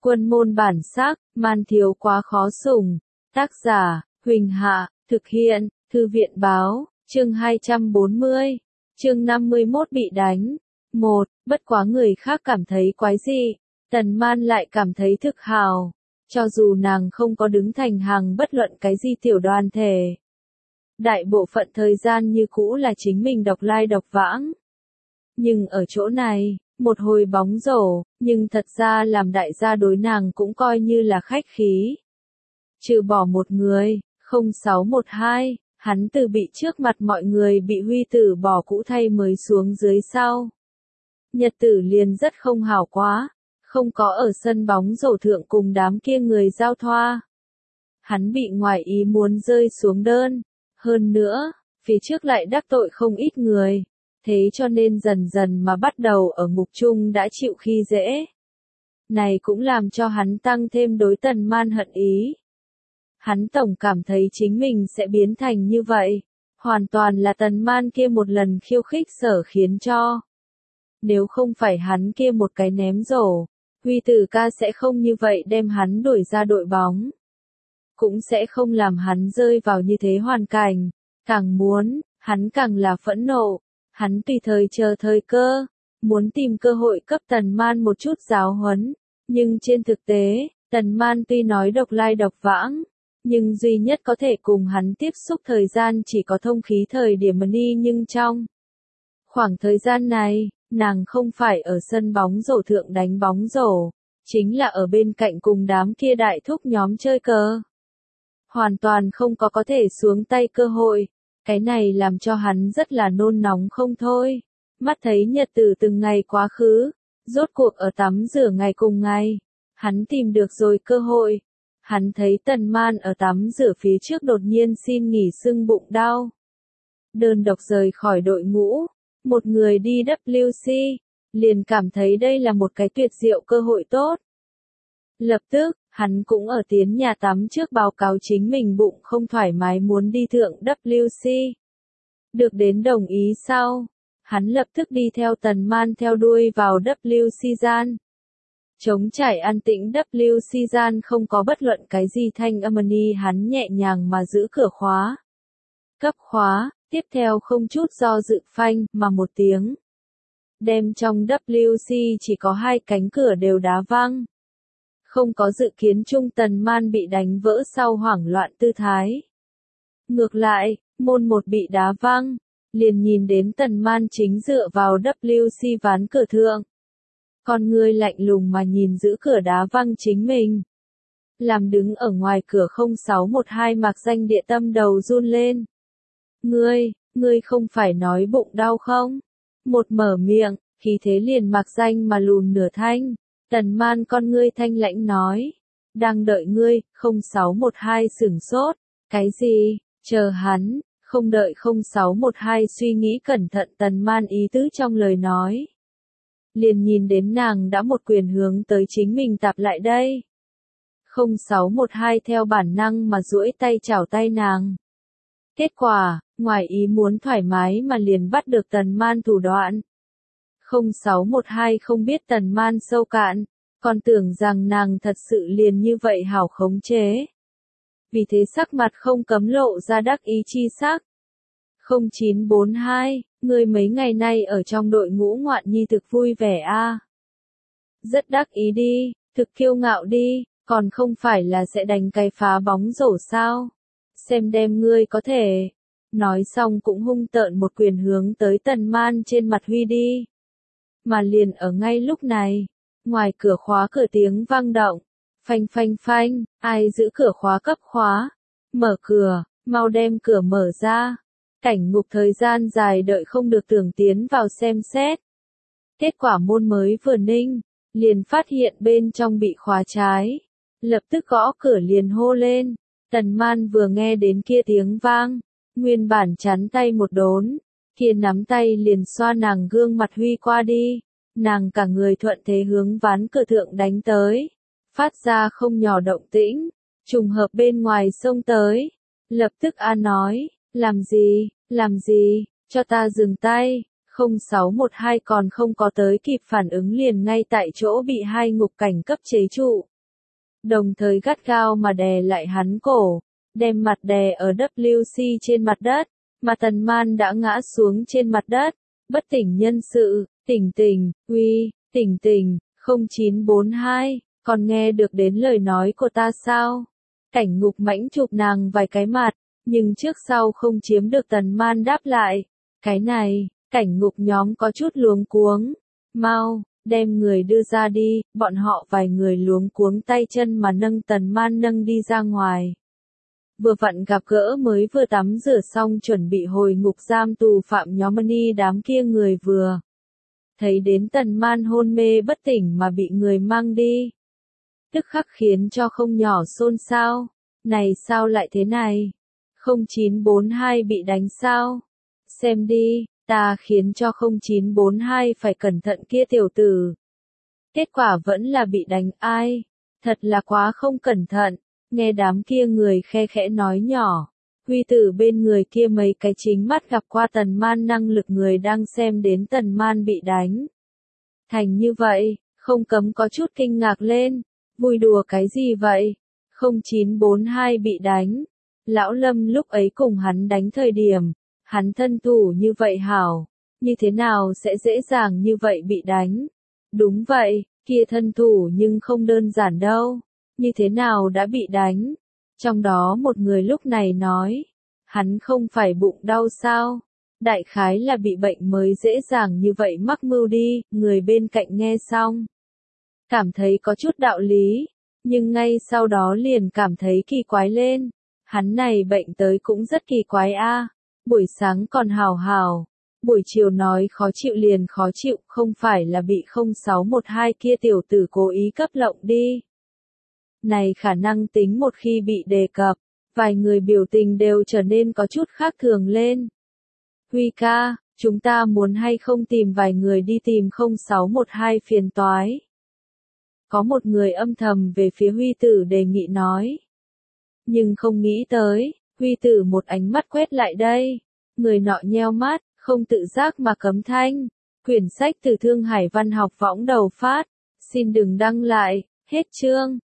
Quân môn bản sắc, man thiếu quá khó sủng. Tác giả, Huỳnh Hạ, thực hiện, Thư viện báo, chương 240, chương 51 bị đánh. 1. Bất quá người khác cảm thấy quái dị, Tần Man lại cảm thấy thực hào. Cho dù nàng không có đứng thành hàng bất luận cái gì tiểu đoàn thể. Đại bộ phận thời gian như cũ là chính mình độc lai độc vãng. Nhưng ở chỗ này, một hồi bóng rổ, nhưng thật ra làm đại gia đối nàng cũng coi như là khách khí. Trừ bỏ một người, 0612, hắn từ bị trước mặt mọi người bị Huy Tử bỏ cũ thay mới xuống dưới sau. Nhật tử liền rất không hảo quá, không có ở sân bóng rổ thượng cùng đám kia người giao thoa. Hắn bị ngoài ý muốn rơi xuống đơn, hơn nữa, phía trước lại đắc tội không ít người. Thế cho nên dần dần mà bắt đầu ở ngục chung đã chịu khi dễ. Này cũng làm cho hắn tăng thêm đối Tần Man hận ý. Hắn tổng cảm thấy chính mình sẽ biến thành như vậy. Hoàn toàn là Tần Man kia một lần khiêu khích sở khiến cho. Nếu không phải hắn kia một cái ném rổ, Huy Tử ca sẽ không như vậy đem hắn đuổi ra đội bóng. Cũng sẽ không làm hắn rơi vào như thế hoàn cảnh. Càng muốn, hắn càng là phẫn nộ. Hắn tùy thời chờ thời cơ, muốn tìm cơ hội cấp Tần Man một chút giáo huấn, nhưng trên thực tế, Tần Man tuy nói độc lai độc vãng, nhưng duy nhất có thể cùng hắn tiếp xúc thời gian chỉ có thông khí thời điểm ni, nhưng trong khoảng thời gian này, nàng không phải ở sân bóng rổ thượng đánh bóng rổ, chính là ở bên cạnh cùng đám kia đại thúc nhóm chơi cờ. Hoàn toàn không có thể xuống tay cơ hội. Cái này làm cho hắn rất là nôn nóng không thôi. Mắt thấy nhật tử từng ngày quá khứ, rốt cuộc ở tắm rửa ngày cùng ngày. Hắn tìm được rồi cơ hội. Hắn thấy Tần Man ở tắm rửa phía trước đột nhiên xin nghỉ sưng bụng đau. Đơn độc rời khỏi đội ngũ, một người đi WC, liền cảm thấy đây là một cái tuyệt diệu cơ hội tốt. Lập tức, hắn cũng ở tiến nhà tắm trước báo cáo chính mình bụng không thoải mái muốn đi thượng WC. Được đến đồng ý sau, hắn lập tức đi theo Tần Man theo đuôi vào WC gian. Trống trải an tĩnh WC gian không có bất luận cái gì thanh âm ni, hắn nhẹ nhàng mà giữ cửa khóa. Cấp khóa, tiếp theo không chút do dự phanh mà một tiếng. Đem trong WC chỉ có hai cánh cửa đều đá văng. Không có dự kiến chung Tần Man bị đánh vỡ sau hoảng loạn tư thái. Ngược lại, môn một bị đá văng, liền nhìn đến Tần Man chính dựa vào WC ván cửa thượng. Con người lạnh lùng mà nhìn giữ cửa đá văng chính mình. Làm đứng ở ngoài cửa 0612 Mạc Danh địa tâm đầu run lên. Ngươi không phải nói bụng đau không? Một mở miệng, khí thế liền Mạc Danh mà lùn nửa thanh. Tần Man con ngươi thanh lãnh nói, đang đợi ngươi, 0612 sửng sốt, cái gì, chờ hắn, không đợi 0612 suy nghĩ cẩn thận Tần Man ý tứ trong lời nói. Liền nhìn đến nàng đã một quyền hướng tới chính mình tạp lại đây. 0612 theo bản năng mà duỗi tay chảo tay nàng. Kết quả, ngoài ý muốn thoải mái mà liền bắt được Tần Man thủ đoạn. 0612 không biết Tần Man sâu cạn, còn tưởng rằng nàng thật sự liền như vậy hảo khống chế. Vì thế sắc mặt không cấm lộ ra đắc ý chi sắc. 0942, ngươi mấy ngày nay ở trong đội ngũ ngoạn nhi thực vui vẻ a. Rất đắc ý đi, thực kiêu ngạo đi, còn không phải là sẽ đánh cái phá bóng rổ sao? Xem đem ngươi có thể. Nói xong cũng hung tợn một quyền hướng tới Tần Man trên mặt huy đi. Mà liền ở ngay lúc này, ngoài cửa khóa cửa tiếng vang động, phanh phanh phanh, ai giữ cửa khóa cấp khóa, mở cửa, mau đem cửa mở ra. Cảnh ngục thời gian dài đợi không được tưởng tiến vào xem xét. Kết quả môn mới vừa ninh, liền phát hiện bên trong bị khóa trái. Lập tức gõ cửa liền hô lên. Tần Man vừa nghe đến kia tiếng vang, nguyên bản chắn tay một đốn, kia nắm tay liền xoa nàng gương mặt huy qua đi. Nàng cả người thuận thế hướng ván cửa thượng đánh tới, phát ra không nhỏ động tĩnh, trùng hợp bên ngoài xông tới. Lập tức nói, làm gì, cho ta dừng tay. 0612 còn không có tới kịp phản ứng liền ngay tại chỗ bị hai ngục cảnh cấp chế trụ. đồng thời gắt gao mà đè lại hắn cổ, đem mặt đè ở WC trên mặt đất, mà Tần Man đã ngã xuống trên mặt đất, bất tỉnh nhân sự, tỉnh, uy, tỉnh, 0942, còn nghe được đến lời nói của ta sao? Cảnh Ngục mãnh chụp nàng vài cái mặt, nhưng trước sau không chiếm được Tần Man đáp lại. Cái này, Cảnh Ngục nhóm có chút luống cuống. Mau, đem người đưa ra đi, bọn họ vài người luống cuống tay chân mà nâng Tần Man nâng đi ra ngoài. Vừa vặn gặp gỡ mới vừa tắm rửa xong chuẩn bị hồi ngục giam tù phạm nhóm Mani đám kia người vừa. Thấy đến Tần Man hôn mê bất tỉnh mà bị người mang đi. Tức khắc khiến cho không nhỏ xôn xao. Này sao lại thế này? 0942 bị đánh sao? Xem đi, ta khiến cho 0942 phải cẩn thận kia tiểu tử. Kết quả vẫn là bị đánh ai? Thật là quá không cẩn thận. Nghe đám kia người khe khẽ nói nhỏ. Huy tử bên người kia mấy cái chính mắt gặp qua Tần Man năng lực người đang xem đến Tần Man bị đánh. Thành như vậy, không cấm có chút kinh ngạc lên. Vui đùa cái gì vậy? 0942 bị đánh. Lão Lâm lúc ấy cùng hắn đánh thời điểm, hắn thân thủ như vậy hảo, như thế nào sẽ dễ dàng như vậy bị đánh? Đúng vậy, kia thân thủ nhưng không đơn giản đâu, như thế nào đã bị đánh? Trong đó một người lúc này nói, hắn không phải bụng đau sao? Đại khái là bị bệnh mới dễ dàng như vậy mắc mưu đi, người bên cạnh nghe xong. Cảm thấy có chút đạo lý, nhưng ngay sau đó liền cảm thấy kỳ quái lên. Hắn này bệnh tới cũng rất kỳ quái a. Buổi sáng còn hào hào, buổi chiều nói khó chịu liền khó chịu, không phải là bị 0612 kia tiểu tử cố ý cấp lộng đi. Này khả năng tính một khi bị đề cập, vài người biểu tình đều trở nên có chút khác thường lên. Huy ca, chúng ta muốn hay không tìm vài người đi tìm 0612 phiền toái. Có một người âm thầm về phía Huy tử đề nghị nói. Nhưng không nghĩ tới, Huy tử một ánh mắt quét lại đây. Người nọ nheo mắt, không tự giác mà cấm thanh. Quyển sách từ Thương Hải Văn học võng đầu phát. Xin đừng đăng lại, hết chương.